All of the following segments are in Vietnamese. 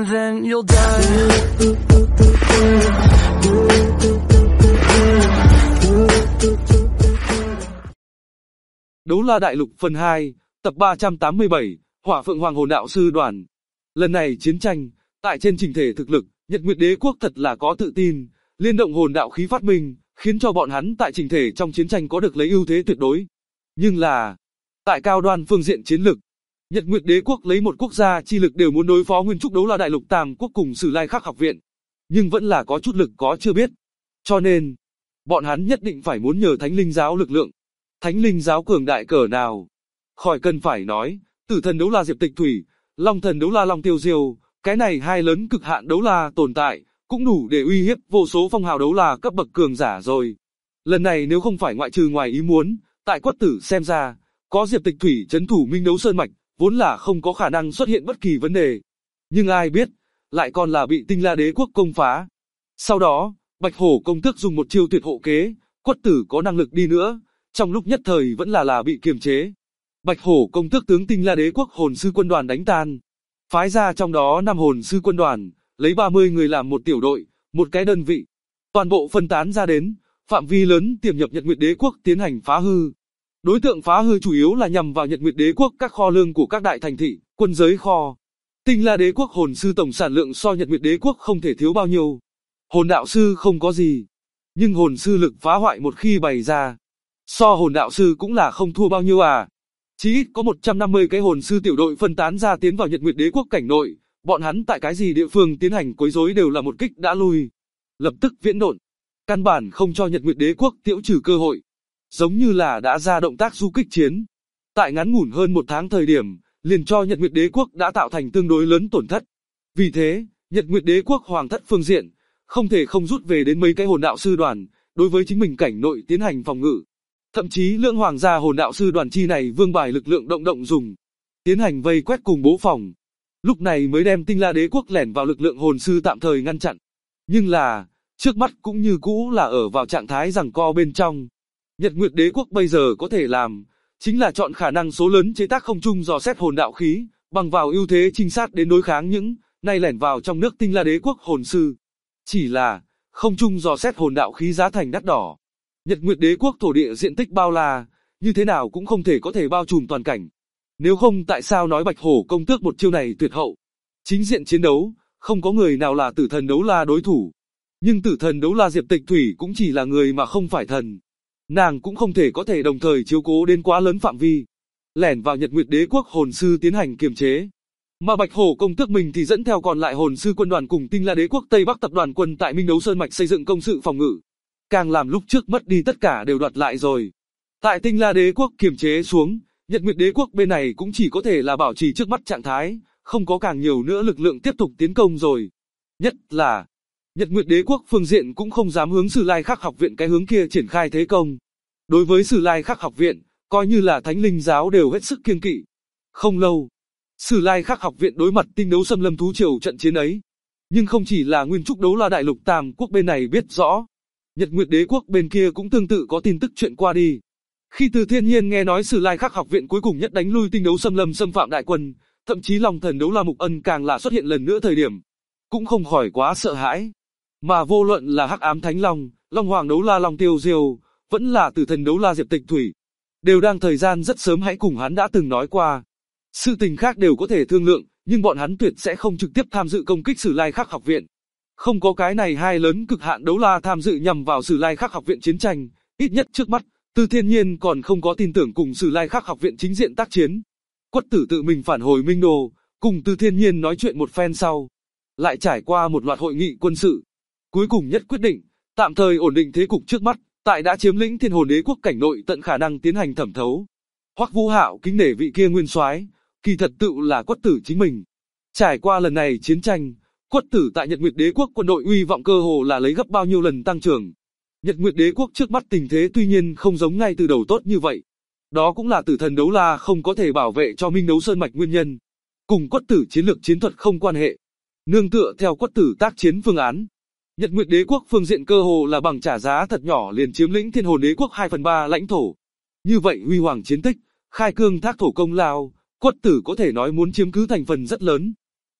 and then you'll die. Đấu La Đại Lục phần 2, tập 387, Hỏa Phượng Hoàng Hồn Đạo Sư Đoàn. Lần này chiến tranh, tại trên trình thể thực lực, Nhật Nguyệt Đế Quốc thật là có tự tin, liên động hồn đạo khí phát minh, khiến cho bọn hắn tại trình thể trong chiến tranh có được lấy ưu thế tuyệt đối. Nhưng là, tại cao đoan phương diện chiến lực, Nhật Nguyệt Đế Quốc lấy một quốc gia chi lực đều muốn đối phó Nguyên Trúc Đấu La Đại Lục Tam Quốc cùng Sử Lai Khắc học viện, nhưng vẫn là có chút lực có chưa biết. Cho nên, bọn hắn nhất định phải muốn nhờ Thánh Linh Giáo lực lượng. Thánh Linh Giáo cường đại cỡ nào? Khỏi cần phải nói, Tử Thần Đấu La Diệp Tịch Thủy, Long Thần Đấu La Long Tiêu Diêu, cái này hai lớn cực hạn đấu la tồn tại, cũng đủ để uy hiếp vô số phong hào đấu la cấp bậc cường giả rồi. Lần này nếu không phải ngoại trừ ngoài ý muốn, tại Quất Tử xem ra, có Diệp Tịch Thủy trấn thủ Minh Đấu Sơn Mạch, vốn là không có khả năng xuất hiện bất kỳ vấn đề. Nhưng ai biết, lại còn là bị Tinh La Đế Quốc công phá. Sau đó, Bạch Hổ công tước dùng một chiêu tuyệt hộ kế, Quất Tử có năng lực đi nữa, trong lúc nhất thời vẫn là bị kiềm chế. Bạch Hổ công tước tướng Tinh La Đế Quốc hồn sư quân đoàn đánh tan, phái ra trong đó 5 hồn sư quân đoàn, lấy 30 người làm một tiểu đội, một cái đơn vị, toàn bộ phân tán ra đến, phạm vi lớn tiềm nhập Nhật Nguyệt Đế Quốc tiến hành phá hư. Đối tượng phá hư chủ yếu là nhằm vào Nhật Nguyệt Đế Quốc các kho lương của các đại thành thị, quân giới kho. Tinh La Đế Quốc hồn sư tổng sản lượng so Nhật Nguyệt Đế Quốc không thể thiếu bao nhiêu. Hồn đạo sư không có gì, nhưng hồn sư lực phá hoại một khi bày ra, so hồn đạo sư cũng là không thua bao nhiêu à. Chỉ ít có 150 cái hồn sư tiểu đội phân tán ra tiến vào Nhật Nguyệt Đế Quốc cảnh nội, bọn hắn tại cái gì địa phương tiến hành quấy rối đều là một kích đã lui. Lập tức viễn độn, căn bản không cho Nhật Nguyệt Đế Quốc tiễu trừ cơ hội. Giống như là đã ra động tác du kích chiến. Tại ngắn ngủn hơn 1 tháng thời điểm, liền cho Nhật Nguyệt Đế Quốc đã tạo thành tương đối lớn tổn thất. Vì thế, Nhật Nguyệt Đế Quốc hoàng thất phương diện, không thể không rút về đến mấy cái hồn đạo sư đoàn, đối với chính mình cảnh nội tiến hành phòng ngự. Thậm chí lưỡng hoàng gia hồn đạo sư đoàn chi này vương bài lực lượng động dùng, tiến hành vây quét cùng bố phòng. Lúc này mới đem Tinh La Đế Quốc lẻn vào lực lượng hồn sư tạm thời ngăn chặn. Nhưng là, trước mắt cũng như cũ là ở vào trạng thái giằng co bên trong. Nhật Nguyệt Đế Quốc bây giờ có thể làm, chính là chọn khả năng số lớn chế tác không trung dò xét hồn đạo khí, bằng vào ưu thế trinh sát đến đối kháng những nay lẻn vào trong nước Tinh La Đế Quốc hồn sư. Chỉ là, không trung dò xét hồn đạo khí giá thành đắt đỏ. Nhật Nguyệt Đế Quốc thổ địa diện tích bao la, như thế nào cũng không thể có thể bao trùm toàn cảnh. Nếu không tại sao nói Bạch Hổ công tước một chiêu này tuyệt hậu. Chính diện chiến đấu, không có người nào là Tử Thần Đấu La đối thủ. Nhưng Tử Thần Đấu La Diệp Tịch Thủy cũng chỉ là người mà không phải thần. Nàng cũng không thể có thể đồng thời chiếu cố đến quá lớn phạm vi. Lẻn vào Nhật Nguyệt Đế Quốc hồn sư tiến hành kiềm chế. Mà Bạch Hổ công tước mình thì dẫn theo còn lại hồn sư quân đoàn cùng Tinh La Đế Quốc Tây Bắc tập đoàn quân tại Minh Đấu Sơn Mạch xây dựng công sự phòng ngự. Càng làm lúc trước mất đi tất cả đều đoạt lại rồi. Tại Tinh La Đế Quốc kiềm chế xuống, Nhật Nguyệt Đế Quốc bên này cũng chỉ có thể là bảo trì trước mắt trạng thái, không có càng nhiều nữa lực lượng tiếp tục tiến công rồi. Nhất là, Nhật Nguyệt Đế Quốc phương diện cũng không dám hướng Sử Lai Khắc học viện cái hướng kia triển khai thế công. Đối với Sử Lai Khắc học viện, coi như là Thánh Linh Giáo đều hết sức kiêng kỵ. Không lâu, Sử Lai Khắc học viện đối mặt Tinh Đấu Xâm Lâm thú triều trận chiến ấy. Nhưng không chỉ là Nguyên Trúc Đấu La Đại Lục Tam Quốc bên này biết rõ, Nhật Nguyệt Đế Quốc bên kia cũng tương tự có tin tức chuyện qua đi. Khi Từ Thiên Nhiên nghe nói Sử Lai Khắc học viện cuối cùng nhất đánh lui Tinh Đấu Xâm Lâm xâm phạm đại quân, thậm chí Long Thần Đấu La Mục Ân càng là xuất hiện lần nữa thời điểm, cũng không khỏi quá sợ hãi. Mà vô luận là Hắc Ám Thánh Long, Long Hoàng Đấu La Long Tiêu Diêu, vẫn là Tử Thần Đấu La Diệp Tịch Thủy, đều đang thời gian rất sớm hãy cùng hắn đã từng nói qua. Sự tình khác đều có thể thương lượng, nhưng bọn hắn tuyệt sẽ không trực tiếp tham dự công kích Sử Lai Khắc học viện. Không có cái này hai lớn cực hạn đấu la tham dự nhằm vào Sử Lai Khắc học viện chiến tranh, ít nhất trước mắt, Từ Thiên Nhiên còn không có tin tưởng cùng Sử Lai Khắc học viện chính diện tác chiến. Quất Tử tự mình phản hồi Minh Đô, cùng Từ Thiên Nhiên nói chuyện một phen sau, lại trải qua một loạt hội nghị quân sự. Cuối cùng nhất quyết định, tạm thời ổn định thế cục trước mắt, tại đã chiếm lĩnh Thiên Hồn Đế Quốc cảnh nội tận khả năng tiến hành thẩm thấu. Hoắc Vũ Hạo kính nể vị kia nguyên soái, kỳ thật tự là Quất Tử chính mình. Trải qua lần này chiến tranh, Quất Tử tại Nhật Nguyệt Đế Quốc quân đội uy vọng cơ hồ là lấy gấp bao nhiêu lần tăng trưởng. Nhật Nguyệt Đế Quốc trước mắt tình thế tuy nhiên không giống ngay từ đầu tốt như vậy. Đó cũng là Tử Thần Đấu La không có thể bảo vệ cho Minh Đấu Sơn Mạch nguyên nhân. Cùng Quất Tử chiến lược chiến thuật không quan hệ. Nương tựa theo Quất Tử tác chiến phương án, Nhật Nguyệt Đế Quốc phương diện cơ hồ là bằng trả giá thật nhỏ liền chiếm lĩnh Thiên Hồn Đế Quốc 2/3 lãnh thổ. Như vậy huy hoàng chiến tích, khai cương thác thổ công lao, Quất Tử có thể nói muốn chiếm cứ thành phần rất lớn.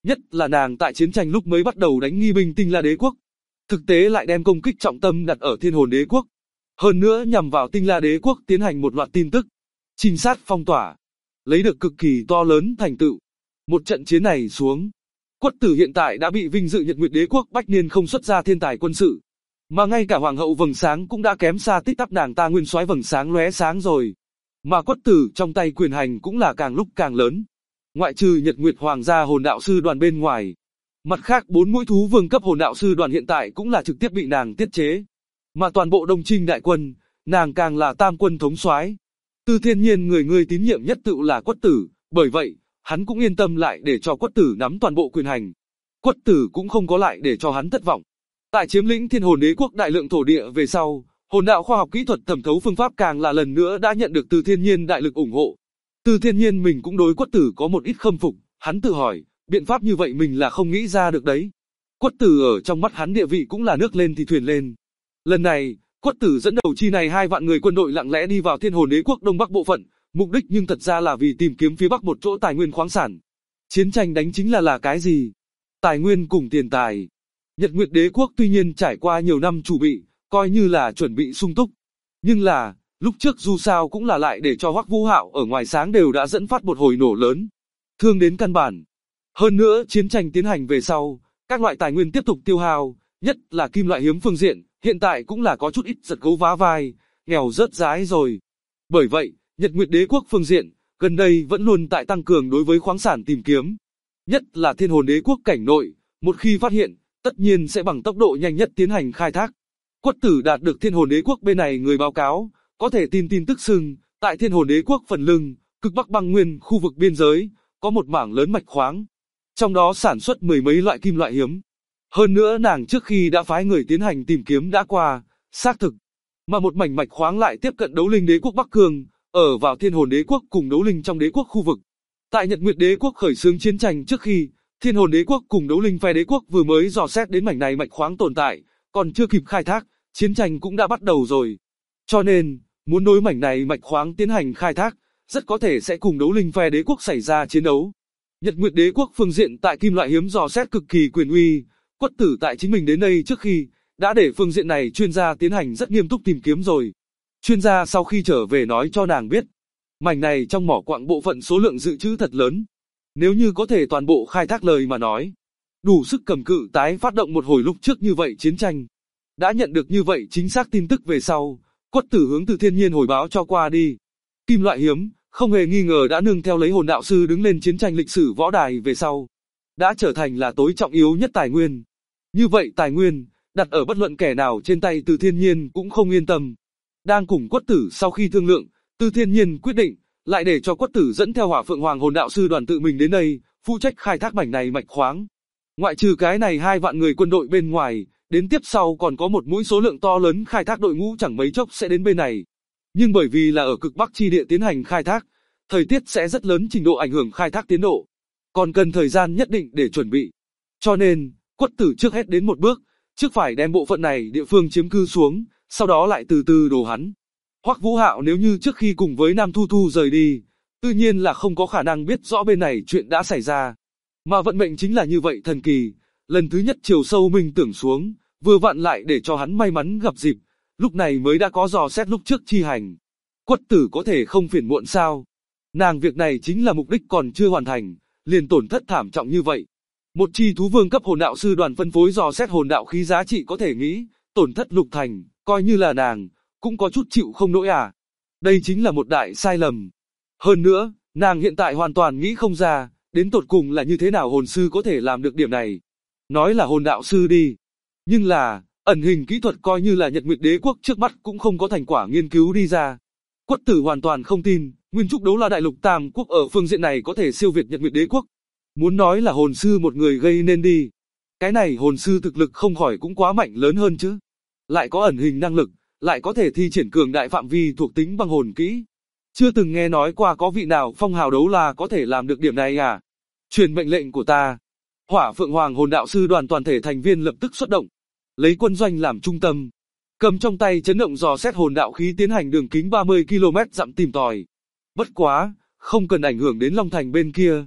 Nhất là nàng tại chiến tranh lúc mới bắt đầu đánh nghi binh Tinh La Đế quốc. Thực tế lại đem công kích trọng tâm đặt ở Thiên Hồn Đế quốc. Hơn nữa nhằm vào Tinh La Đế quốc tiến hành một loạt tin tức, trinh sát phong tỏa, lấy được cực kỳ to lớn thành tựu. Một trận chiến này xuống, Quất Tử hiện tại đã bị vinh dự Nhật Nguyệt Đế quốc bách niên không xuất ra thiên tài quân sự, mà ngay cả Hoàng hậu Vầng Sáng cũng đã kém xa tích tắp nàng ta nguyên soái Vầng Sáng lóe sáng rồi. Mà Quất Tử trong tay quyền hành cũng là càng lúc càng lớn. Ngoại trừ Nhật Nguyệt Hoàng gia hồn đạo sư đoàn bên ngoài, mặt khác 4 mũi thú vương cấp hồn đạo sư đoàn hiện tại cũng là trực tiếp bị nàng tiết chế. Mà toàn bộ Đông Trinh đại quân, nàng càng là tam quân thống soái. Từ Thiên Nhiên người tín nhiệm nhất tự là Quất Tử, bởi vậy, hắn cũng yên tâm lại để cho Quất Tử nắm toàn bộ quyền hành. Quất Tử cũng không có lại để cho hắn thất vọng. Tại chiếm lĩnh Thiên Hồn Đế quốc đại lượng thổ địa về sau, hồn đạo khoa học kỹ thuật thẩm thấu phương pháp càng là lần nữa đã nhận được Từ Thiên Nhiên đại lực ủng hộ. Từ Thiên Nhiên mình cũng đối Quất Tử có một ít khâm phục, hắn tự hỏi, biện pháp như vậy mình là không nghĩ ra được đấy. Quất Tử ở trong mắt hắn địa vị cũng là nước lên thì thuyền lên. Lần này, Quất Tử dẫn đầu chi này 2 vạn người quân đội lặng lẽ đi vào Thiên Hồn Đế quốc đông bắc bộ phận, mục đích nhưng thật ra là vì tìm kiếm phía bắc một chỗ tài nguyên khoáng sản. Chiến tranh đánh chính là cái gì? Tài nguyên cùng tiền tài. Nhật Nguyệt Đế quốc tuy nhiên trải qua nhiều năm chuẩn bị, coi như là chuẩn bị sung túc. Nhưng là, lúc trước dù sao cũng là lại để cho Hoắc Vũ Hạo ở ngoài sáng đều đã dẫn phát một hồi nổ lớn, thương đến căn bản. Hơn nữa chiến tranh tiến hành về sau, các loại tài nguyên tiếp tục tiêu hao, nhất là kim loại hiếm phương diện, hiện tại cũng là có chút ít giật gấu vá vai, nghèo rớt rái rồi. Bởi vậy, Nhật Nguyệt Đế quốc phương diện, gần đây vẫn luôn tại tăng cường đối với khoáng sản tìm kiếm. Nhất là Thiên Hồn Đế quốc cảnh nội, một khi phát hiện, tất nhiên sẽ bằng tốc độ nhanh nhất tiến hành khai thác. Quất Tử đạt được Thiên Hồn Đế quốc bên này người báo cáo, có thể tin tức xưng, tại Thiên Hồn Đế quốc phần lưng, cực Bắc băng nguyên khu vực biên giới, có một mảng lớn mạch khoáng. Trong đó sản xuất 10 mấy loại kim loại hiếm. Hơn nữa nàng trước khi đã phái người tiến hành tìm kiếm đã qua, xác thực. Mà một mảnh mạch khoáng lại tiếp cận Đấu Linh Đế quốc Bắc Cương, ở vào Thiên Hồn Đế quốc cùng Đấu Linh trong đế quốc khu vực. Tại Nhật Nguyệt Đế quốc khởi xướng chiến tranh trước khi, Thiên Hồn Đế quốc cùng Đấu Linh phe đế quốc vừa mới dò xét đến mảnh này mạch khoáng tồn tại, còn chưa kịp khai thác, chiến tranh cũng đã bắt đầu rồi. Cho nên, muốn đối mảnh này mạch khoáng tiến hành khai thác, rất có thể sẽ cùng Đấu Linh phe đế quốc xảy ra chiến đấu. Nhật Nguyệt Đế quốc phương diện tại kim loại hiếm dò xét cực kỳ quyền uy, Quất Tử tại chính mình đến đây trước khi, đã để phương diện này chuyên gia tiến hành rất nghiêm túc tìm kiếm rồi. Chuyên gia sau khi trở về nói cho nàng biết, mảnh này trong mỏ quặng bộ phận số lượng dự trữ thật lớn. Nếu như có thể toàn bộ khai thác lời mà nói, đủ sức cầm cự tái phát động một hồi lúc trước như vậy chiến tranh. Đã nhận được như vậy chính xác tin tức về sau, Quất Tử hướng Từ Thiên Nhiên hồi báo cho qua đi. Kim loại hiếm, không hề nghi ngờ đã nương theo lấy hồn đạo sư đứng lên chiến tranh lịch sử võ đài về sau, đã trở thành là tối trọng yếu nhất tài nguyên. Như vậy tài nguyên, đặt ở bất luận kẻ nào trên tay Từ Thiên Nhiên cũng không yên tâm. Đang cùng Quất Tử sau khi thương lượng, Từ Thiên Nhiên quyết định, lại để cho Quất Tử dẫn theo Hỏa Phượng Hoàng hồn đạo sư đoàn tự mình đến đây, phụ trách khai thác mảnh này mạch khoáng. Ngoại trừ cái này 2 vạn người quân đội bên ngoài, đến tiếp sau còn có một mũi số lượng to lớn khai thác đội ngũ chẳng mấy chốc sẽ đến bên này. Nhưng bởi vì là ở cực Bắc chi địa tiến hành khai thác, thời tiết sẽ rất lớn trình độ ảnh hưởng khai thác tiến độ, còn cần thời gian nhất định để chuẩn bị. Cho nên, Quất Tử trước hết đến một bước, trước phải đem bộ phận này địa phương chiếm cư xuống, sau đó lại từ từ đổ hắn. Hoắc Vũ Hạo nếu như trước khi cùng với Nam Thu Thu rời đi, tự nhiên là không có khả năng biết rõ bên này chuyện đã xảy ra. Mà vận mệnh chính là như vậy thần kỳ, lần thứ nhất chiều sâu minh tưởng xuống, vừa vặn lại để cho hắn may mắn gặp dịp, lúc này mới đã có dò xét lúc trước chi hành. Quất Tử có thể không phiền muộn sao? Nàng việc này chính là mục đích còn chưa hoàn thành, liền tổn thất thảm trọng như vậy. Một chi thú vương cấp hồn đạo sư đoàn phân phối dò xét hồn đạo khí giá trị có thể nghĩ, tổn thất lục thành, coi như là nàng, cũng có chút chịu không nổi à. Đây chính là một đại sai lầm. Hơn nữa, nàng hiện tại hoàn toàn nghĩ không ra, đến tột cùng là như thế nào hồn sư có thể làm được điểm này. Nói là hồn đạo sư đi. Nhưng là, ẩn hình kỹ thuật coi như là Nhật Nguyệt Đế quốc trước mắt cũng không có thành quả nghiên cứu đi ra. Quất Tử hoàn toàn không tin, Nguyên Trúc Đấu La Đại Lục Tam Quốc ở phương diện này có thể siêu việt Nhật Nguyệt Đế quốc. Muốn nói là hồn sư một người gây nên đi. Cái này hồn sư thực lực không khỏi cũng quá mạnh lớn hơn chứ. Lại có ẩn hình năng lực, lại có thể thi triển cường đại phạm vi thuộc tính băng hồn kỹ. Chưa từng nghe nói qua có vị nào phong hào đấu la có thể làm được điểm này à? Truyền mệnh lệnh của ta. Hỏa Phượng Hoàng hồn đạo sư đoàn toàn thể thành viên lập tức xuất động, lấy quân doanh làm trung tâm, cầm trong tay chấn động dò xét hồn đạo khí tiến hành đường kính 30 km dặm tìm tòi. Bất quá, không cần ảnh hưởng đến Long Thành bên kia.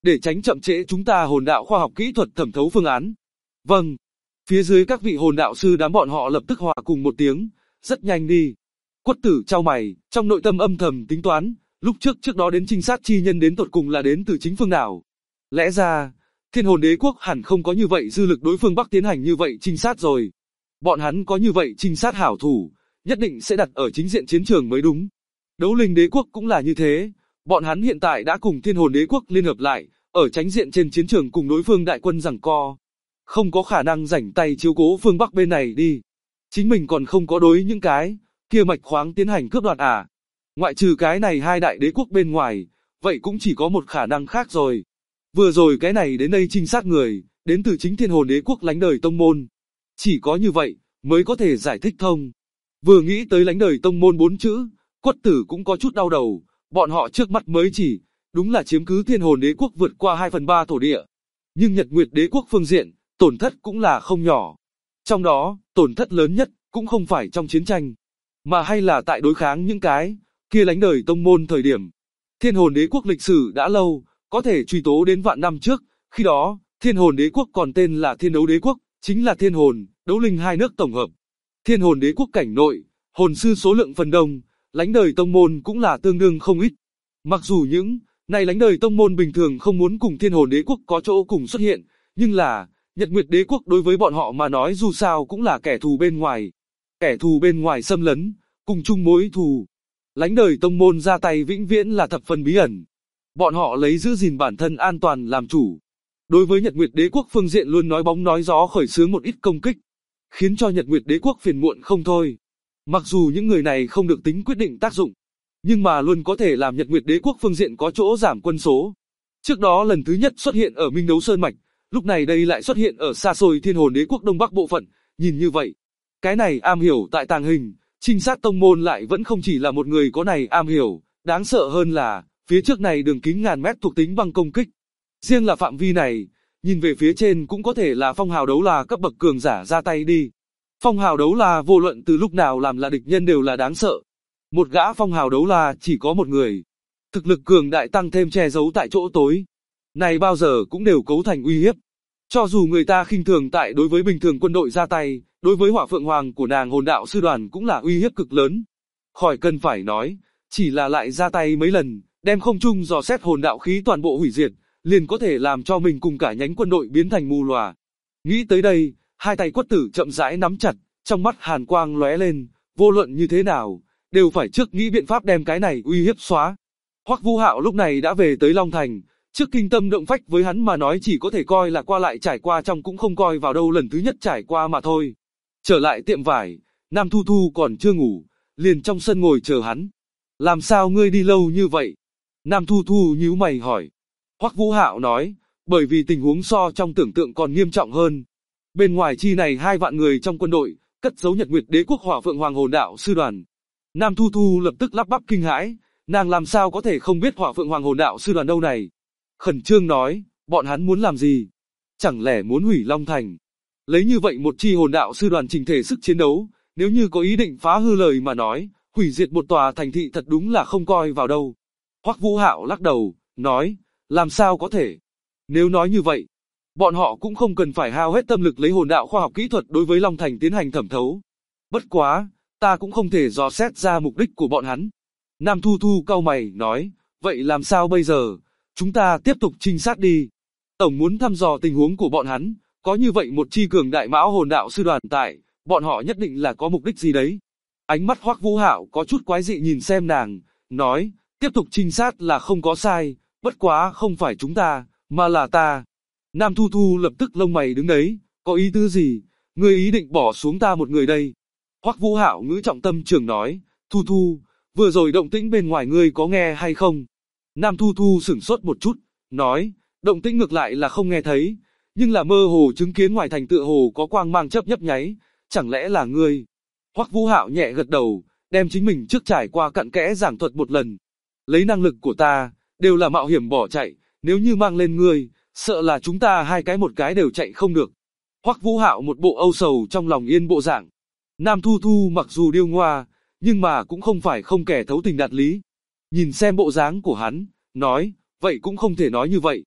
để tránh chậm trễ chúng ta hồn đạo khoa học kỹ thuật thẩm thấu phương án. Vâng. Phía dưới các vị hồn đạo sư đám bọn họ lập tức hòa cùng một tiếng, rất nhanh đi. Quất Tử chau mày, trong nội tâm âm thầm tính toán, lúc trước đó đến trinh sát chi nhân đến tột cùng là đến từ chính phương nào. Lẽ ra, Thiên Hồn Đế Quốc hẳn không có như vậy dư lực đối phương Bắc tiến hành như vậy trinh sát rồi. Bọn hắn có như vậy trinh sát hảo thủ, nhất định sẽ đặt ở chính diện chiến trường mới đúng. Đấu Linh Đế Quốc cũng là như thế, bọn hắn hiện tại đã cùng Thiên Hồn Đế Quốc liên hợp lại, ở tránh diện trên chiến trường cùng đối phương đại quân giằng co. Không có khả năng rảnh tay chiếu cố phương Bắc bên này đi. Chính mình còn không có đối những cái kia mạch khoáng tiến hành cướp đoạt à. Ngoại trừ cái này hai đại đế quốc bên ngoài, vậy cũng chỉ có một khả năng khác rồi. Vừa rồi cái này đến đây trinh sát người, đến từ chính Thiên Hồn Đế Quốc lánh đời tông môn. Chỉ có như vậy, mới có thể giải thích thông. Vừa nghĩ tới lánh đời tông môn 4 chữ, Quất Tử cũng có chút đau đầu, bọn họ trước mắt mới chỉ, đúng là chiếm cứ Thiên Hồn Đế Quốc vượt qua 2/3 thổ địa. Nhưng Nhật Nguyệt Đế Quốc phương diện, tổn thất cũng là không nhỏ. Trong đó, tổn thất lớn nhất, cũng không phải trong chiến tranh, mà hay là tại đối kháng những cái kia lánh đời tông môn thời điểm. Thiên Hồn Đế Quốc lịch sử đã lâu, có thể truy tố đến vạn năm trước, khi đó, Thiên Hồn Đế Quốc còn tên là Thiên Đấu Đế Quốc, chính là Thiên Hồn, Đấu Linh hai nước tổng hợp. Thiên Hồn Đế Quốc cảnh nội, hồn sư số lượng phần đông, lánh đời tông môn cũng là tương đương không ít. Mặc dù những này lánh đời tông môn bình thường không muốn cùng Thiên Hồn Đế Quốc có chỗ cùng xuất hiện, nhưng là Nhật Nguyệt Đế Quốc đối với bọn họ mà nói dù sao cũng là kẻ thù bên ngoài. Kẻ thù bên ngoài xâm lấn, cùng chung mối thù. Lánh đời tông môn ra tay vĩnh viễn là thập phần bí ẩn. Bọn họ lấy giữ gìn bản thân an toàn làm chủ. Đối với Nhật Nguyệt Đế Quốc phương diện luôn nói bóng nói gió khởi xướng một ít công kích, khiến cho Nhật Nguyệt Đế Quốc phiền muộn không thôi. Mặc dù những người này không được tính quyết định tác dụng, nhưng mà luôn có thể làm Nhật Nguyệt Đế Quốc phương diện có chỗ giảm quân số. Trước đó lần thứ nhất xuất hiện ở Minh Đấu Sơn Mạch, lúc này đây lại xuất hiện ở xa xôi Thiên Hồn Đế Quốc Đông Bắc bộ phận, nhìn như vậy. Cái này am hiểu tại tàng hình, trinh sát tông môn lại vẫn không chỉ là một người có này am hiểu, đáng sợ hơn là, phía trước này đường kính ngàn mét thuộc tính băng công kích. Riêng là phạm vi này, nhìn về phía trên cũng có thể là phong hào đấu la cấp bậc cường giả ra tay đi. Phong hào đấu la vô luận từ lúc nào làm là địch nhân đều là đáng sợ. Một gã phong hào đấu la chỉ có một người. Thực lực cường đại tăng thêm che giấu tại chỗ tối. Này bao giờ cũng đều cấu thành uy hiếp. Cho dù người ta khinh thường tại đối với bình thường quân đội ra tay, đối với Hỏa Phượng Hoàng của nàng hồn đạo sư đoàn cũng là uy hiếp cực lớn. Khỏi cần phải nói, chỉ là lại ra tay mấy lần, đem không trung dò xét hồn đạo khí toàn bộ hủy diệt, liền có thể làm cho mình cùng cả nhánh quân đội biến thành mù lòa. Nghĩ tới đây, hai tay Quất Tử chậm rãi nắm chặt, trong mắt hàn quang lóe lên, vô luận như thế nào, đều phải trước nghĩ biện pháp đem cái này uy hiếp xóa. Hoắc Vũ Hạo lúc này đã về tới Long Thành, trước kinh tâm động phách với hắn mà nói chỉ có thể coi là qua lại trải qua trong cũng không coi vào đâu lần thứ nhất trải qua mà thôi. Trở lại tiệm vải, Nam Thu Thu còn chưa ngủ, liền trong sân ngồi chờ hắn. Làm sao ngươi đi lâu như vậy? Nam Thu Thu nhíu mày hỏi. Hoắc Vũ Hạo nói, bởi vì tình huống so trong tưởng tượng còn nghiêm trọng hơn. Bên ngoài chi này 2 vạn người trong quân đội, cất giấu Nhật Nguyệt Đế Quốc Hỏa Phượng Hoàng hồn đạo sư đoàn. Nam Thu Thu lập tức lắp bắp kinh hãi, nàng làm sao có thể không biết Hỏa Phượng Hoàng hồn đạo sư đoàn đâu này? Khẩn trương nói, bọn hắn muốn làm gì? Chẳng lẽ muốn hủy Long Thành? Lấy như vậy một chi hồn đạo sư đoàn trình thể sức chiến đấu, nếu như có ý định phá hư lời mà nói, hủy diệt một tòa thành thị thật đúng là không coi vào đâu. Hoắc Vũ Hạo lắc đầu, nói, làm sao có thể? Nếu nói như vậy, bọn họ cũng không cần phải hao hết tâm lực lấy hồn đạo khoa học kỹ thuật đối với Long Thành tiến hành thẩm thấu. Bất quá, ta cũng không thể dò xét ra mục đích của bọn hắn. Nam Thu Thu cau mày, nói, vậy làm sao bây giờ? Chúng ta tiếp tục trinh sát đi. Tổng muốn thăm dò tình huống của bọn hắn, có như vậy một chi cường đại mão hồn đạo sư đoàn tại, bọn họ nhất định là có mục đích gì đấy. Ánh mắt Hoắc Vũ Hạo có chút quái dị nhìn xem nàng, nói, tiếp tục trinh sát là không có sai, bất quá không phải chúng ta, mà là ta. Nam Thu Thu lập tức lông mày đứng đấy, có ý tứ gì, ngươi ý định bỏ xuống ta một người đây. Hoắc Vũ Hạo ngữ trọng tâm trường nói, Thu Thu, vừa rồi động tĩnh bên ngoài ngươi có nghe hay không? Nam Thu Thu sửng sốt một chút, nói, động tĩnh ngược lại là không nghe thấy, nhưng là mơ hồ chứng kiến ngoài thành tựa hồ có quang mang chớp nhấp nháy, chẳng lẽ là ngươi? Hoắc Vũ Hạo nhẹ gật đầu, đem chính mình trước trải qua cặn kẽ giảng thuật một lần. Lấy năng lực của ta, đều là mạo hiểm bỏ chạy, nếu như mang lên ngươi, sợ là chúng ta hai cái một cái đều chạy không được. Hoắc Vũ Hạo một bộ âu sầu trong lòng yên bộ dạng. Nam Thu Thu mặc dù điêu ngoa, nhưng mà cũng không phải không kẻ thấu tình đạt lý. Nhìn xem bộ dáng của hắn, nói, vậy cũng không thể nói như vậy.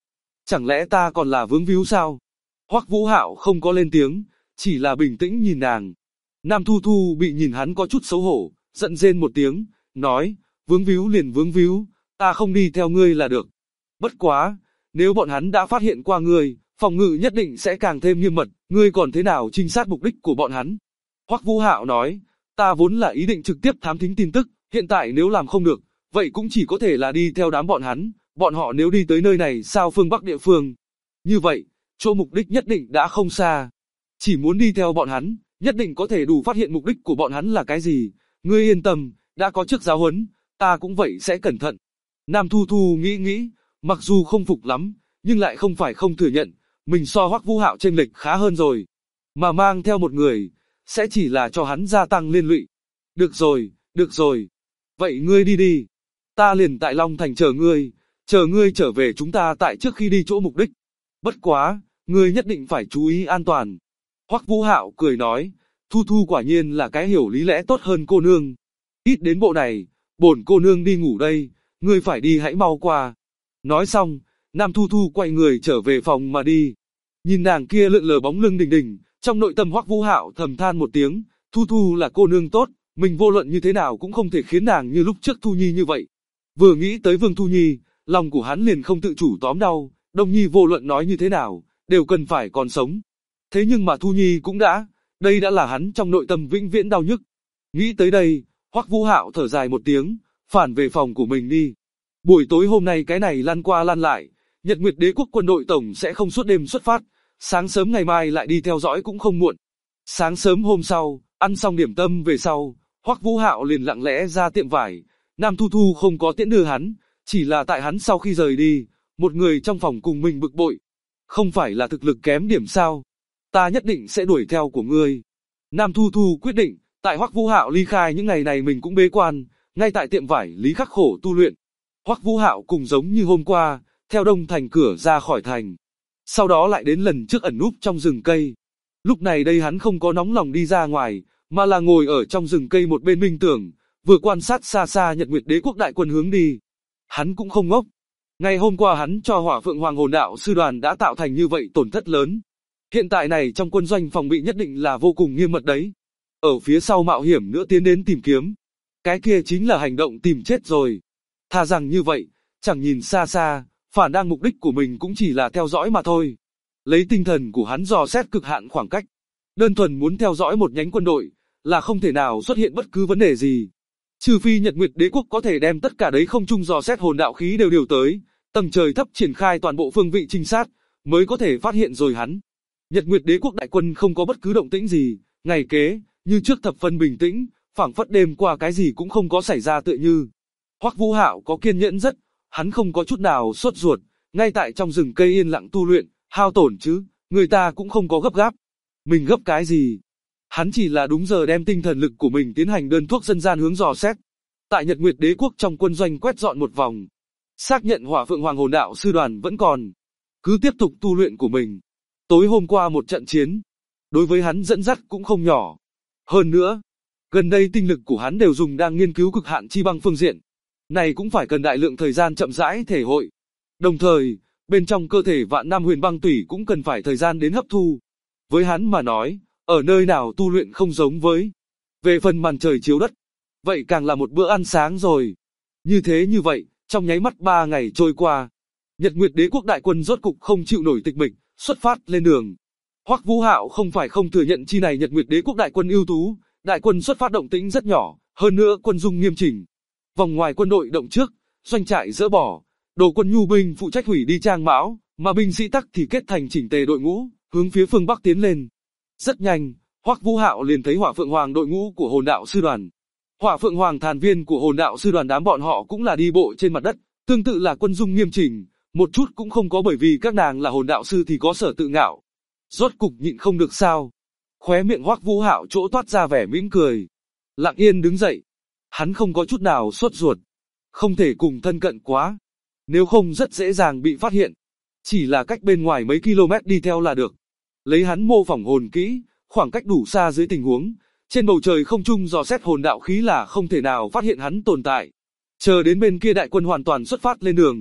Chẳng lẽ ta còn là vướng víu sao? Hoắc Vũ Hạo không có lên tiếng, chỉ là bình tĩnh nhìn nàng. Nam Thu Thu bị nhìn hắn có chút xấu hổ, giận rên một tiếng, nói, vướng víu liền vướng víu, ta không đi theo ngươi là được. Bất quá, nếu bọn hắn đã phát hiện qua ngươi, phòng ngự nhất định sẽ càng thêm nghiêm mật, ngươi còn thế nào trinh sát mục đích của bọn hắn? Hoắc Vũ Hạo nói, ta vốn là ý định trực tiếp thám thính tin tức, hiện tại nếu làm không được, vậy cũng chỉ có thể là đi theo đám bọn hắn, bọn họ nếu đi tới nơi này sao phương Bắc địa phương. Như vậy, chỗ mục đích nhất định đã không xa. Chỉ muốn đi theo bọn hắn, nhất định có thể đủ phát hiện mục đích của bọn hắn là cái gì. Ngươi yên tâm, đã có trước giáo huấn, ta cũng vậy sẽ cẩn thận. Nam Thu Thu nghĩ, mặc dù không phục lắm, nhưng lại không phải không thừa nhận, mình so Hoắc Vũ Hạo chênh lệch khá hơn rồi. Mà mang theo một người, sẽ chỉ là cho hắn gia tăng liên lụy. Được rồi. Vậy ngươi đi đi. Ta liền tại Long Thành chờ ngươi trở về chúng ta tại trước khi đi chỗ mục đích. Bất quá, ngươi nhất định phải chú ý an toàn. Hoắc Vũ Hạo cười nói, Thu Thu quả nhiên là cái hiểu lý lẽ tốt hơn cô nương. Ít đến bộ này, bổn cô nương đi ngủ đây, ngươi phải đi hãy mau qua. Nói xong, Nam Thu Thu quay người trở về phòng mà đi. Nhìn nàng kia lượn lờ bóng lưng đình đình, trong nội tâm Hoắc Vũ Hạo thầm than một tiếng, Thu Thu là cô nương tốt, mình vô luận như thế nào cũng không thể khiến nàng như lúc trước Thu Nhi như vậy. Vừa nghĩ tới Vương Thu Nhi, lòng của hắn liền không tự chủ tóm đau, Đông Nhi vô luận nói như thế nào, đều cần phải còn sống. Thế nhưng mà Thu Nhi cũng đã, đây đã là hắn trong nội tâm vĩnh viễn đau nhức. Nghĩ tới đây, Hoắc Vũ Hạo thở dài một tiếng, phản về phòng của mình đi. Buổi tối hôm nay cái này lăn qua lăn lại, Nhật Nguyệt Đế quốc quân đội tổng sẽ không suốt đêm xuất phát, sáng sớm ngày mai lại đi theo dõi cũng không muộn. Sáng sớm hôm sau, ăn xong điểm tâm về sau, Hoắc Vũ Hạo liền lặng lẽ ra tiệm vải. Nam Thu Thu không có tiễn đưa hắn, chỉ là tại hắn sau khi rời đi, một người trong phòng cùng mình bực bội. Không phải là thực lực kém điểm sao? Ta nhất định sẽ đuổi theo của ngươi. Nam Thu Thu quyết định, tại Hoắc Vũ Hạo ly khai những ngày này mình cũng bế quan, ngay tại tiệm vải lý khắc khổ tu luyện. Hoắc Vũ Hạo cùng giống như hôm qua, theo Đông Thành cửa ra khỏi thành. Sau đó lại đến lần trước ẩn núp trong rừng cây. Lúc này đây hắn không có nóng lòng đi ra ngoài, mà là ngồi ở trong rừng cây một bên minh tưởng, vừa quan sát xa xa Nhật Nguyệt Đế quốc đại quân hướng đi. Hắn cũng không ngốc. Ngày hôm qua hắn cho Hỏa Phượng Hoàng Hồn Đạo sư đoàn đã tạo thành như vậy tổn thất lớn. Hiện tại này trong quân doanh phòng bị nhất định là vô cùng nghiêm mật đấy. Ở phía sau mạo hiểm nữa tiến đến tìm kiếm. Cái kia chính là hành động tìm chết rồi. Thà rằng như vậy, chẳng nhìn xa xa, phản đang mục đích của mình cũng chỉ là theo dõi mà thôi. Lấy tinh thần của hắn dò xét cực hạn khoảng cách. Đơn thuần muốn theo dõi một nhánh quân đội, là không thể nào xuất hiện bất cứ vấn đề gì. Trừ phi Nhật Nguyệt Đế quốc có thể đem tất cả đấy không trung dò xét hồn đạo khí đều điều tới, tầng trời thấp triển khai toàn bộ phương vị trinh sát, mới có thể phát hiện rồi hắn. Nhật Nguyệt Đế quốc đại quân không có bất cứ động tĩnh gì, ngày kế, như trước thập phân bình tĩnh, phảng phất đêm qua cái gì cũng không có xảy ra tựa như. Hoắc Vũ Hạo có kiên nhẫn rất, hắn không có chút nào sốt ruột, ngay tại trong rừng cây yên lặng tu luyện, hao tổn chứ, người ta cũng không có gấp gáp. Mình gấp cái gì? Hắn chỉ là đúng giờ đem tinh thần lực của mình tiến hành đơn thuốc dân gian hướng dò xét. Tại Nhật Nguyệt Đế quốc trong quân doanh quét dọn một vòng, xác nhận Hỏa Phượng Hoàng Hồn Đạo sư đoàn vẫn còn, cứ tiếp tục tu luyện của mình. Tối hôm qua một trận chiến, đối với hắn dẫn dắt cũng không nhỏ. Hơn nữa, gần đây tinh lực của hắn đều dùng đang nghiên cứu cực hạn chi băng phương diện. Này cũng phải cần đại lượng thời gian chậm rãi thể hội. Đồng thời, bên trong cơ thể Vạn Nam Huyền Băng Tủy cũng cần phải thời gian đến hấp thu. Với hắn mà nói, ở nơi nào tu luyện không giống với. Về phần màn trời chiếu đất, vậy càng là một bữa ăn sáng rồi. Như vậy, trong nháy mắt 3 ngày trôi qua, Nhật Nguyệt Đế quốc đại quân rốt cục không chịu nổi tịch mịch, xuất phát lên đường. Hoắc Vũ Hạo không phải không thừa nhận chi này Nhật Nguyệt Đế quốc đại quân ưu tú, đại quân xuất phát động tĩnh rất nhỏ, hơn nữa quân dung nghiêm chỉnh. Vòng ngoài quân đội động trước, doanh trại dỡ bỏ, đồ quân nhu binh phụ trách hủy đi trang mão, mà binh sĩ tắc thì kết thành chỉnh tề đội ngũ, hướng phía phương bắc tiến lên. Rất nhanh, Hoắc Vũ Hạo liền thấy Hỏa Phượng Hoàng đội ngũ của Hồn Đạo sư đoàn. Hỏa Phượng Hoàng thành viên của Hồn Đạo sư đoàn đám bọn họ cũng là đi bộ trên mặt đất, tương tự là quân dung nghiêm chỉnh, một chút cũng không có bởi vì các nàng là hồn đạo sư thì có sở tự ngạo. Rốt cục nhịn không được sao? Khóe miệng Hoắc Vũ Hạo chỗ toát ra vẻ mỉm cười. Lặng yên đứng dậy. Hắn không có chút nào sốt ruột. Không thể cùng thân cận quá. Nếu không rất dễ dàng bị phát hiện. Chỉ là cách bên ngoài mấy km đi theo là được. Lấy hắn mô phỏng hồn kỹ, khoảng cách đủ xa dưới tình huống. Trên bầu trời không trung dò xét hồn đạo khí là không thể nào phát hiện hắn tồn tại. Chờ đến bên kia đại quân hoàn toàn xuất phát lên đường.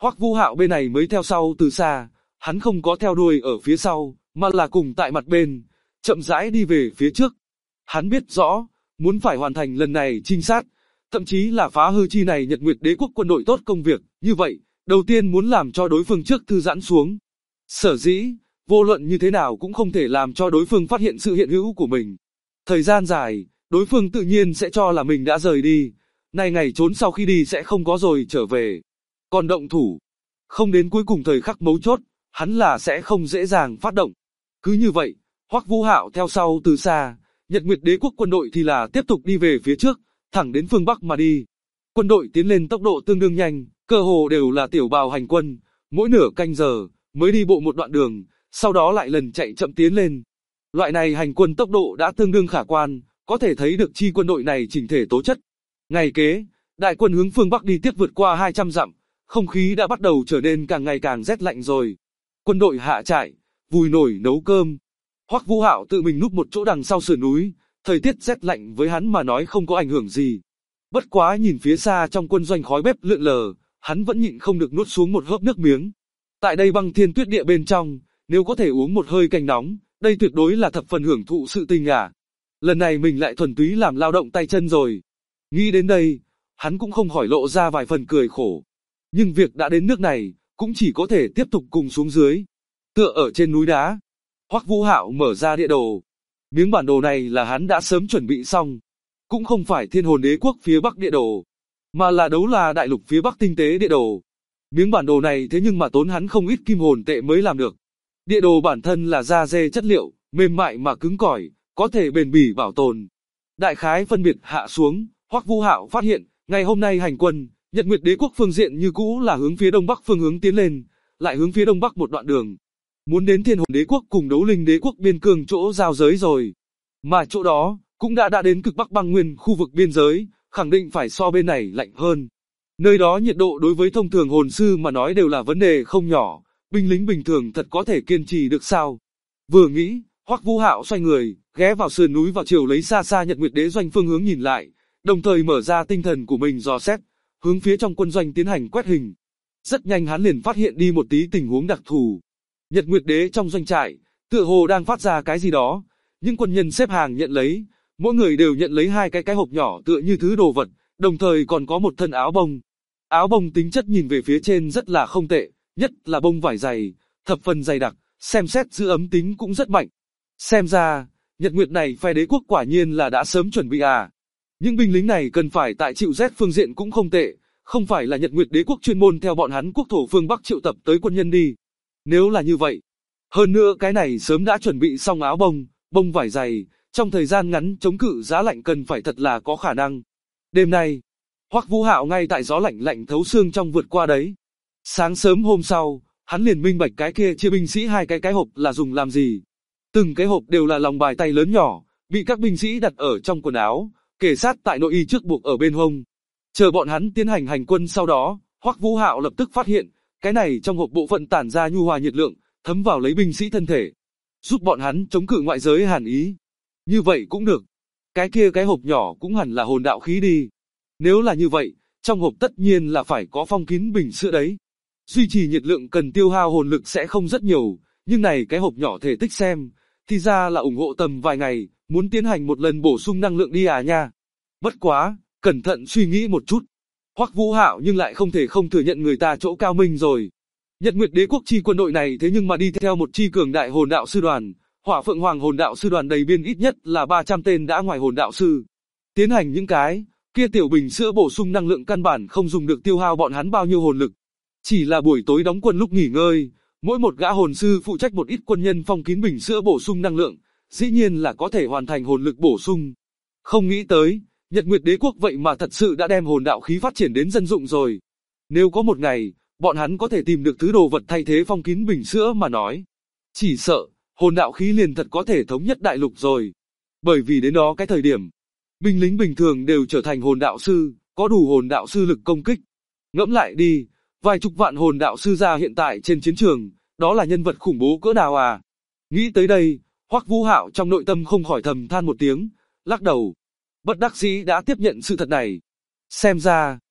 Hoắc Vũ Hạo bên này mới theo sau từ xa, hắn không có theo đuôi ở phía sau, mà là cùng tại mặt bên, chậm rãi đi về phía trước. Hắn biết rõ, muốn phải hoàn thành lần này trinh sát, thậm chí là phá hư chi này Nhật Nguyệt Đế quốc quân đội tốt công việc, như vậy, đầu tiên muốn làm cho đối phương trước thư giãn xuống. Sở dĩ, vô luận như thế nào cũng không thể làm cho đối phương phát hiện sự hiện hữu của mình. Thời gian dài, đối phương tự nhiên sẽ cho là mình đã rời đi, này ngày trốn sau khi đi sẽ không có rồi trở về. Còn động thủ, không đến cuối cùng thời khắc mấu chốt, hắn là sẽ không dễ dàng phát động. Cứ như vậy, Hoắc Vũ Hạo theo sau từ xa, Nhật Nguyệt Đế quốc quân đội thì là tiếp tục đi về phía trước, thẳng đến phương Bắc mà đi. Quân đội tiến lên tốc độ tương đương nhanh, cơ hồ đều là tiểu bào hành quân, mỗi nửa canh giờ mới đi bộ một đoạn đường, sau đó lại lần chạy chậm tiến lên. Loại này hành quân tốc độ đã tương đương khả quan, có thể thấy được chi quân đội này chỉnh thể tố chất. Ngày kế, đại quân hướng phương Bắc đi tiếp vượt qua 200 dặm, không khí đã bắt đầu trở nên càng ngày càng rét lạnh rồi. Quân đội hạ trại, vùi nổi nấu cơm. Hoắc Vũ Hạo tự mình núp một chỗ đằng sau sườn núi, thời tiết rét lạnh với hắn mà nói không có ảnh hưởng gì. Bất quá nhìn phía xa trong quân doanh khói bếp lượn lờ, hắn vẫn nhịn không được nuốt xuống một hớp nước miếng. Tại đây băng thiên tuyết địa bên trong, nếu có thể uống một hơi canh nóng, đây tuyệt đối là thập phần hưởng thụ sự tình à. Lần này mình lại thuần túy làm lao động tay chân rồi. Nghĩ đến đây, hắn cũng không khỏi lộ ra vài phần cười khổ. Nhưng việc đã đến nước này, cũng chỉ có thể tiếp tục cùng xuống dưới. Tựa ở trên núi đá, Hoắc Vũ Hạo mở ra địa đồ. Miếng bản đồ này là hắn đã sớm chuẩn bị xong. Cũng không phải Thiên Hồn Đế quốc phía Bắc địa đồ, mà là Đấu La đại lục phía Bắc tinh tế địa đồ. Miếng bản đồ này thế nhưng mà tốn hắn không ít kim hồn tệ mới làm được. Địa đồ bản thân là da dê chất liệu, mềm mại mà cứng cỏi, có thể bền bỉ bảo tồn. Đại khái phân biệt hạ xuống, Hoắc Vũ Hạo phát hiện, ngày hôm nay hành quân, Nhật Nguyệt Đế quốc phương diện như cũ là hướng phía đông bắc phương hướng tiến lên, lại hướng phía đông bắc một đoạn đường. Muốn đến Thiên Hồn Đế quốc cùng Đấu Linh Đế quốc biên cương chỗ giao giới rồi. Mà chỗ đó, cũng đã đến cực bắc băng nguyên khu vực biên giới, khẳng định phải so bên này lạnh hơn. Nơi đó nhiệt độ đối với thông thường hồn sư mà nói đều là vấn đề không nhỏ, binh lính bình thường thật có thể kiên trì được sao. Vừa nghĩ, Hoắc Vũ Hạo xoay người, ghé vào sườn núi vào chiều lấy xa xa Nhật Nguyệt Đế doanh phương hướng nhìn lại, đồng thời mở ra tinh thần của mình dò xét, hướng phía trong quân doanh tiến hành quét hình. Rất nhanh hắn liền phát hiện đi một tí tình huống đặc thù. Nhật Nguyệt Đế trong doanh trại, tựa hồ đang phát ra cái gì đó, những quân nhân xếp hàng nhận lấy, mỗi người đều nhận lấy hai cái hộp nhỏ tựa như thứ đồ vật, đồng thời còn có một thân áo bông. Áo bông tính chất nhìn về phía trên rất là không tệ, nhất là bông vải dày, thập phần dày đặc, xem xét giữ ấm tính cũng rất mạnh. Xem ra, Nhật Nguyệt này phe đế quốc quả nhiên là đã sớm chuẩn bị à. Những binh lính này cần phải tại chịu rét phương diện cũng không tệ, không phải là Nhật Nguyệt Đế quốc chuyên môn theo bọn hắn quốc thổ phương Bắc triệu tập tới quân nhân đi. Nếu là như vậy, hơn nữa cái này sớm đã chuẩn bị xong áo bông, bông vải dày, trong thời gian ngắn chống cự giá lạnh cần phải thật là có khả năng. Đêm nay, Hoắc Vũ Hạo ngay tại gió lạnh lạnh thấu xương trong vượt qua đấy. Sáng sớm hôm sau, hắn liền minh bạch cái kia chia binh sĩ hai cái hộp là dùng làm gì. Từng cái hộp đều là lòng bài tay lớn nhỏ, bị các binh sĩ đặt ở trong quần áo, kề sát tại nội y trước buộc ở bên hông. Chờ bọn hắn tiến hành hành quân sau đó, Hoắc Vũ Hạo lập tức phát hiện, cái này trong hộp bộ phận tản ra nhu hòa nhiệt lượng, thấm vào lấy binh sĩ thân thể, giúp bọn hắn chống cự ngoại giới hàn ý. Như vậy cũng được. Cái hộp nhỏ cũng hẳn là hồn đạo khí đi. Nếu là như vậy, trong hộp tất nhiên là phải có phong kín bình sữa đấy. Duy trì nhiệt lượng cần tiêu hao hồn lực sẽ không rất nhiều, nhưng này cái hộp nhỏ thể tích xem, thì ra là ủng hộ tầm vài ngày, muốn tiến hành một lần bổ sung năng lượng đi à nha. Bất quá, cẩn thận suy nghĩ một chút. Hoắc Vũ Hạo nhưng lại không thể không thừa nhận người ta chỗ cao minh rồi. Nhật Nguyệt Đế quốc chi quân đội này thế nhưng mà đi theo một chi cường đại hồn đạo sư đoàn, Hỏa Phượng Hoàng hồn đạo sư đoàn đầy biên ít nhất là 300 tên đã ngoài hồn đạo sư. Tiến hành những cái kia tiểu bình sữa bổ sung năng lượng căn bản không dùng được tiêu hao bọn hắn bao nhiêu hồn lực. Chỉ là buổi tối đóng quân lúc nghỉ ngơi, mỗi một gã hồn sư phụ trách một ít quân nhân phong kín bình sữa bổ sung năng lượng, dĩ nhiên là có thể hoàn thành hồn lực bổ sung. Không nghĩ tới, Nhật Nguyệt Đế quốc vậy mà thật sự đã đem hồn đạo khí phát triển đến dân dụng rồi. Nếu có một ngày, bọn hắn có thể tìm được thứ đồ vật thay thế phong kín bình sữa mà nói, chỉ sợ, hồn đạo khí liền thật có thể thống nhất đại lục rồi. Bởi vì đến đó cái thời điểm, binh lính bình thường đều trở thành hồn đạo sư, có đủ hồn đạo sư lực công kích. Ngẫm lại đi, vài chục vạn hồn đạo sư ra hiện tại trên chiến trường, đó là nhân vật khủng bố cỡ nào à. Nghĩ tới đây, Hoắc Vũ Hạo trong nội tâm không khỏi thầm than một tiếng, lắc đầu. Bất đắc dĩ đã tiếp nhận sự thật này. Xem ra,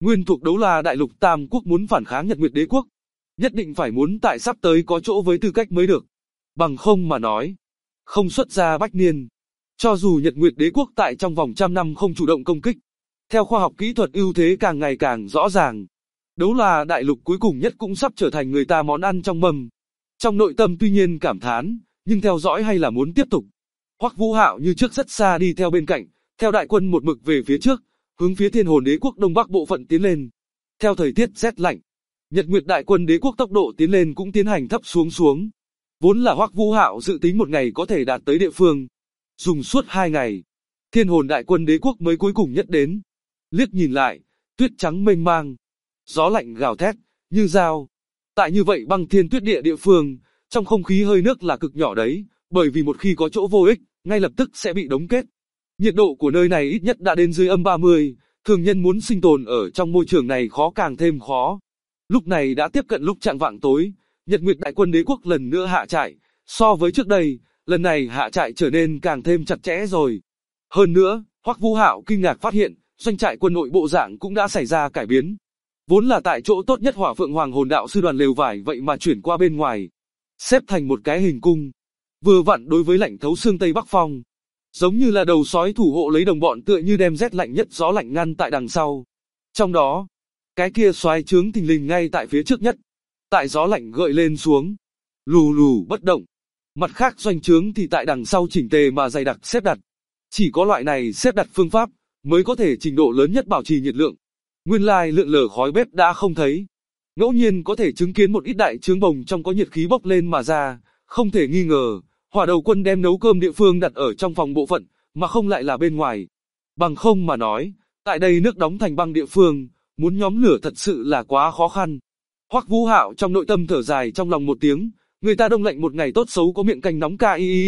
Nguyên thuộc Đấu La Đại Lục Tam Quốc muốn phản kháng Nhật Nguyệt Đế Quốc, nhất định phải muốn tại sắp tới có chỗ với tư cách mới được. Bằng không mà nói, không xuất ra bách niên. Cho dù Nhật Nguyệt Đế Quốc tại trong vòng trăm năm không chủ động công kích, theo khoa học kỹ thuật ưu thế càng ngày càng rõ ràng, Đấu La Đại Lục cuối cùng nhất cũng sắp trở thành người ta món ăn trong mâm. Trong nội tâm tuy nhiên cảm thán, nhưng theo dõi hay là muốn tiếp tục. Hoắc Vũ Hạo như trước rất xa đi theo bên cạnh, theo đại quân một mực về phía trước, hướng phía Thiên Hồn Đế Quốc đông bắc bộ phận tiến lên. Theo thời tiết rét lạnh, Nhật Nguyệt đại quân đế quốc tốc độ tiến lên cũng tiến hành thấp xuống. Vốn là Hoắc Vũ Hạo dự tính một ngày có thể đạt tới địa phương, dùng suốt 2 ngày, Thiên Hồn đại quân đế quốc mới cuối cùng nhất đến. Liếc nhìn lại, tuyết trắng mênh mang, gió lạnh gào thét như dao. Tại như vậy băng thiên tuyết địa địa phương, trong không khí hơi nước là cực nhỏ đấy, bởi vì một khi có chỗ vô ích, ngay lập tức sẽ bị đóng kết. Nhiệt độ của nơi này ít nhất đã đến dưới âm 30, thường nhân muốn sinh tồn ở trong môi trường này khó càng thêm khó. Lúc này đã tiếp cận lúc chạng vạng tối, Nhật Nguyệt đại quân đế quốc lần nữa hạ trại, so với trước đây, lần này hạ trại trở nên càng thêm chặt chẽ rồi. Hơn nữa, Hoắc Vũ Hạo kinh ngạc phát hiện, doanh trại quân nội bộ dạng cũng đã xảy ra cải biến. Vốn là tại chỗ tốt nhất Hỏa Phượng Hoàng Hồn Đạo Sư đoàn lều vải vậy mà chuyển qua bên ngoài, xếp thành một cái hình cung, vừa vặn đối với lạnh thấu xương Tây Bắc Phong. Giống như là đầu sói thủ hộ lấy đồng bọn tựa như đem rét lạnh nhất gió lạnh ngăn tại đằng sau. Trong đó, cái kia xoáy trướng thình lình ngay tại phía trước nhất. Tại gió lạnh gợi lên xuống, lù lù bất động. Mặt khác doanh trướng thì tại đằng sau chỉnh tề mà dày đặc xếp đặt. Chỉ có loại này xếp đặt phương pháp mới có thể trình độ lớn nhất bảo trì nhiệt lượng. Nguyên lai lượn lờ khói bếp đã không thấy. Ngẫu nhiên có thể chứng kiến một ít đại trướng bồng trong có nhiệt khí bốc lên mà ra, không thể nghi ngờ. Hỏa đầu quân đem nấu cơm địa phương đặt ở trong phòng bộ phận, mà không lại là bên ngoài. Bằng không mà nói, tại đây nước đóng thành băng địa phương, muốn nhóm lửa thật sự là quá khó khăn. Hoắc Vũ Hạo trong nội tâm thở dài trong lòng một tiếng, người ta đông lạnh một ngày tốt xấu có miệng canh nóng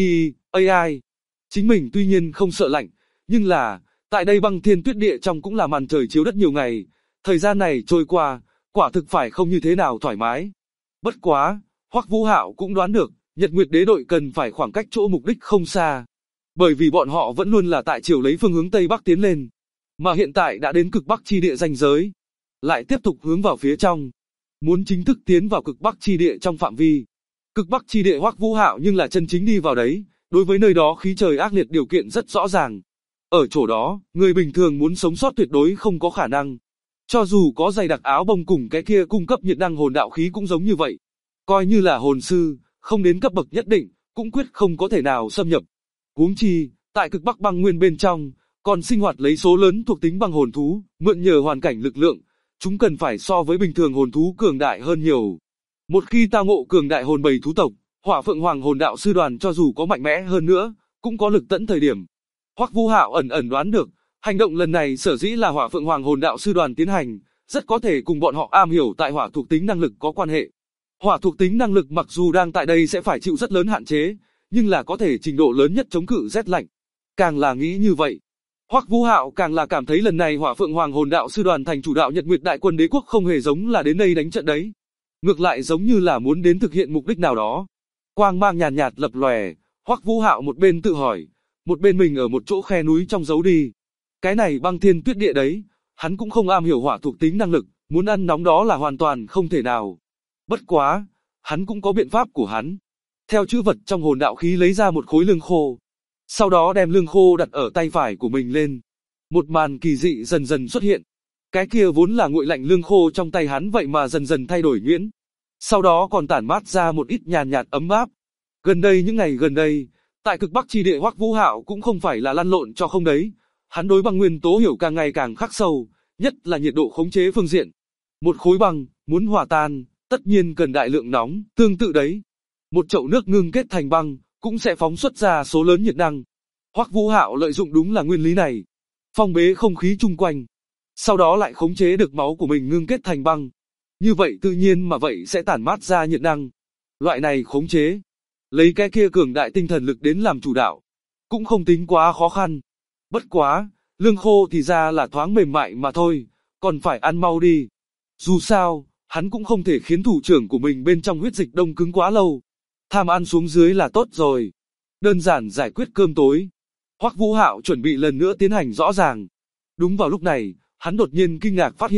ai. Chính mình tuy nhiên không sợ lạnh, nhưng là, tại đây băng thiên tuyết địa trong cũng là màn trời chiếu đất nhiều ngày, thời gian này trôi qua, quả thực phải không như thế nào thoải mái. Bất quá, Hoắc Vũ Hạo cũng đoán được, Nhật Nguyệt đế đội cần phải khoảng cách chỗ mục đích không xa. Bởi vì bọn họ vẫn luôn là tại chiều lấy phương hướng Tây Bắc tiến lên. Mà hiện tại đã đến cực Bắc chi địa ranh giới. Lại tiếp tục hướng vào phía trong. Muốn chính thức tiến vào cực Bắc chi địa trong phạm vi. Cực Bắc chi địa Hoắc Vũ Hạo nhưng là chân chính đi vào đấy. Đối với nơi đó khí trời ác liệt điều kiện rất rõ ràng. Ở chỗ đó, người bình thường muốn sống sót tuyệt đối không có khả năng. Cho dù có dày đặc áo bông cùng cái kia cung cấp nhiệt năng hồn đạo khí cũng giống như vậy. Coi như là hồn sư, không đến cấp bậc nhất định, cũng quyết không có thể nào xâm nhập. Huống chi, tại cực Bắc băng nguyên bên trong, còn sinh hoạt lấy số lớn thuộc tính băng hồn thú, mượn nhờ hoàn cảnh lực lượng, chúng cần phải so với bình thường hồn thú cường đại hơn nhiều. Một khi tao ngộ cường đại hồn bầy thú tộc, Hỏa Phượng Hoàng Hồn Đạo Sư đoàn cho dù có mạnh mẽ hơn nữa, cũng có lực tẫn thời điểm. Hoắc Vũ Hạo ẩn đoán được, hành động lần này sở dĩ là Hỏa Phượng Hoàng Hồn Đạo Sư đoàn tiến hành, rất có thể cùng bọn họ am hiểu tại hỏa thuộc tính năng lực có quan hệ. Hỏa thuộc tính năng lực mặc dù đang tại đây sẽ phải chịu rất lớn hạn chế, nhưng là có thể trình độ lớn nhất chống cự rét lạnh. Càng là nghĩ như vậy, Hoắc Vũ Hạo càng là cảm thấy lần này Hỏa Phượng Hoàng Hồn Đạo Sư đoàn thành chủ đạo Nhật Nguyệt đại quân đế quốc không hề giống là đến đây đánh trận đấy. Ngược lại giống như là muốn đến thực hiện mục đích nào đó. Quang mang nhàn nhạt lập lòe, Hoắc Vũ Hạo một bên tự hỏi, một bên mình ở một chỗ khe núi trong giấu đi. Cái này băng thiên tuyết địa đấy, hắn cũng không am hiểu hỏa thuộc tính năng lực, muốn ăn nóng đó là hoàn toàn không thể nào. Bất quá, hắn cũng có biện pháp của hắn. Theo chữ vật trong hồn đạo khí lấy ra một khối lương khô. Sau đó đem lương khô đặt ở tay phải của mình lên. Một màn kỳ dị dần dần xuất hiện. Cái kia vốn là nguội lạnh lương khô trong tay hắn vậy mà dần dần thay đổi nhuyễn. Sau đó còn tản mát ra một ít nhàn nhạt ấm áp. Gần đây những ngày gần đây, tại cực Bắc chi địa Hoắc Vũ Hạo cũng không phải là lăn lộn cho không đấy. Hắn đối băng nguyên tố hiểu càng ngày càng khắc sâu, nhất là nhiệt độ khống chế phương diện. Một khối băng, muốn hòa tan, tất nhiên cần đại lượng nóng, tương tự đấy. Một chậu nước ngưng kết thành băng, cũng sẽ phóng xuất ra số lớn nhiệt năng. Hoắc Vũ Hạo lợi dụng đúng là nguyên lý này. Phong bế không khí chung quanh. Sau đó lại khống chế được máu của mình ngưng kết thành băng. Như vậy tự nhiên mà vậy sẽ tản mát ra nhiệt năng. Loại này khống chế, lấy cái kia cường đại tinh thần lực đến làm chủ đạo, cũng không tính quá khó khăn. Bất quá, lương khô thì ra là thoáng mềm mại mà thôi, còn phải ăn mau đi. Dù sao, hắn cũng không thể khiến thủ trưởng của mình bên trong huyết dịch đông cứng quá lâu. Tham ăn xuống dưới là tốt rồi. Đơn giản giải quyết cơm tối. Hoắc Vũ Hạo chuẩn bị lần nữa tiến hành rõ ràng. Đúng vào lúc này, hắn đột nhiên kinh ngạc phát hiện,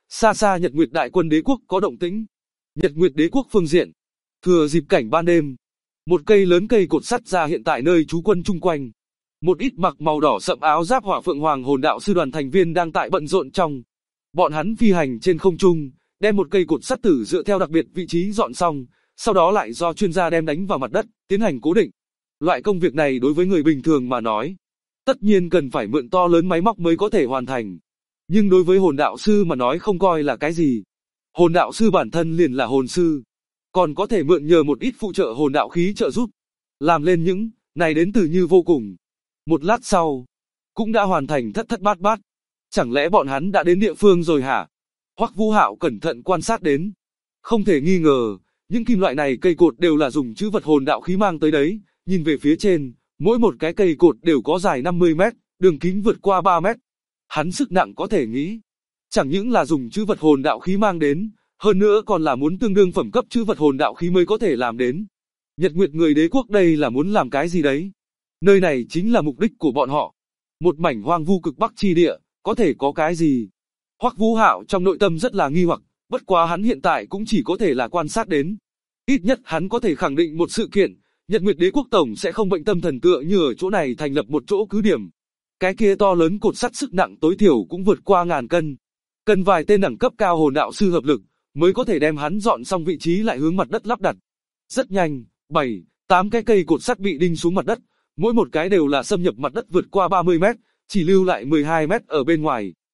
xa xa Nhật Nguyệt Đại Quân Đế quốc có động tĩnh. Nhật Nguyệt Đế quốc phương diện, thừa dịp cảnh ban đêm, một cây lớn cây cột sắt ra hiện tại nơi trú quân chung quanh. Một ít mặc màu đỏ sậm áo giáp Hỏa Phượng Hoàng Hồn Đạo Sư đoàn thành viên đang tại bận rộn trong. Bọn hắn phi hành trên không trung, đem một cây cột sắt tử dựa theo đặc biệt vị trí dọn xong, sau đó lại do chuyên gia đem đánh vào mặt đất, tiến hành cố định. Loại công việc này đối với người bình thường mà nói, tất nhiên cần phải mượn to lớn máy móc mới có thể hoàn thành. Nhưng đối với hồn đạo sư mà nói không coi là cái gì. Hồn đạo sư bản thân liền là hồn sư, còn có thể mượn nhờ một ít phụ trợ hồn đạo khí trợ giúp. Làm lên những này đến từ như vô cùng. Một lát sau, cũng đã hoàn thành thất thất bát bát. Chẳng lẽ bọn hắn đã đến địa phương rồi hả? Hoắc Vũ Hạo cẩn thận quan sát đến. Không thể nghi ngờ, những kim loại này cây cột đều là dùng chữ vật hồn đạo khí mang tới đấy. Nhìn về phía trên, mỗi một cái cây cột đều có dài 50 mét, đường kính vượt qua 3 mét. Hắn sức nặng có thể nghĩ, chẳng những là dùng chữ vật hồn đạo khí mang đến, hơn nữa còn là muốn tương đương phẩm cấp chữ vật hồn đạo khí mới có thể làm đến. Nhật Nguyệt người đế quốc đây là muốn làm cái gì đấy? Nơi này chính là mục đích của bọn họ. Một mảnh hoang vu cực bắc chi địa, có thể có cái gì? Hoắc Vũ Hạo trong nội tâm rất là nghi hoặc, bất quá hắn hiện tại cũng chỉ có thể là quan sát đến. Ít nhất hắn có thể khẳng định một sự kiện, Nhật Nguyệt Đế quốc tổng sẽ không bệnh tâm thần tựa như ở chỗ này thành lập một chỗ cứ điểm. Cái kia to lớn cột sắt sức nặng tối thiểu cũng vượt qua 1000 cân. Cần vài tên đẳng cấp cao hồn đạo sư hợp lực, mới có thể đem hắn dọn xong vị trí lại hướng mặt đất lắp đặt. Rất nhanh, 7-8 cái cây cột sắt bị đinh xuống mặt đất, mỗi một cái đều là xâm nhập mặt đất vượt qua 30 mét, chỉ lưu lại 12 mét ở bên ngoài.